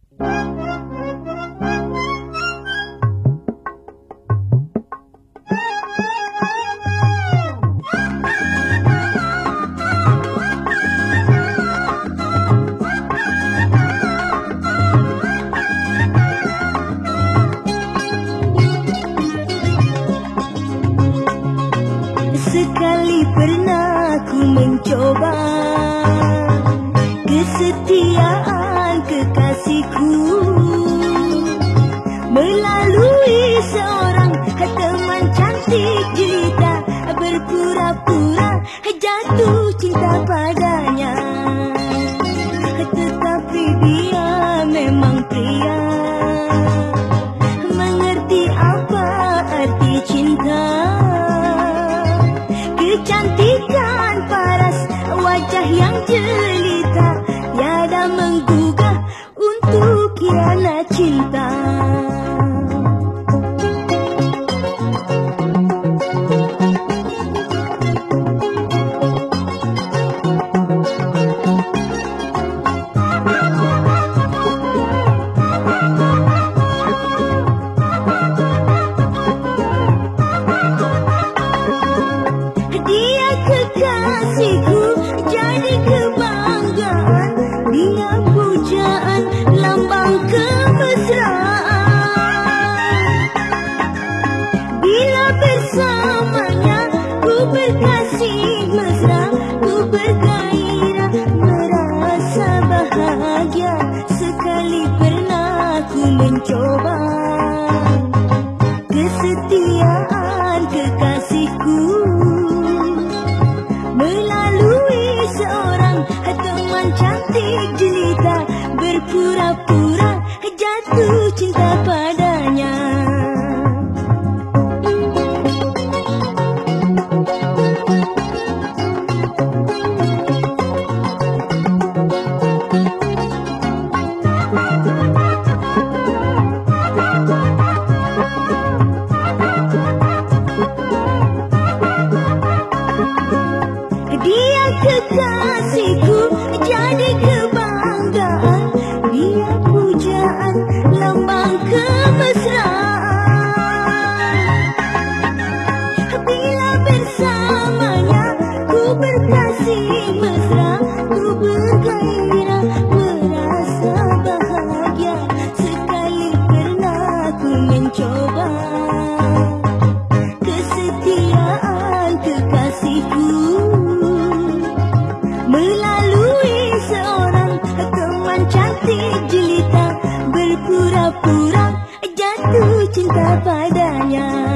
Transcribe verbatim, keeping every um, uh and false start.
Sekali pernah ku mencoba kesetiaan kekasihku melalui seorang teman cantik jelita, berpura-pura jatuh cinta padanya. Tetapi dia memang pria mengerti apa arti cinta. Kecantikan paras wajah yang jelita tiada menggugah untuk kirana cinta. Kekasihku jadi kebanggaan, dia pujaan lambang kemesraan. Bila bersamanya ku berkasih mesra, ku bergairah merasa bahagia. Sekali pernah ku mencoba kesetiaan kekasihku melalui seorang teman cantik jelita, berpura-pura jatuh cinta padanya. Dia kekasihku jadi kebanggaan, dia pujaan lambang kemesraan. Bila bersamanya ku berkasih mesra, ku bergairah merasa bahagia. Sekali pernah ku mencoba kesetiaan kekasihku melalui seorang teman cantik jelita, berpura-pura jatuh cinta padanya.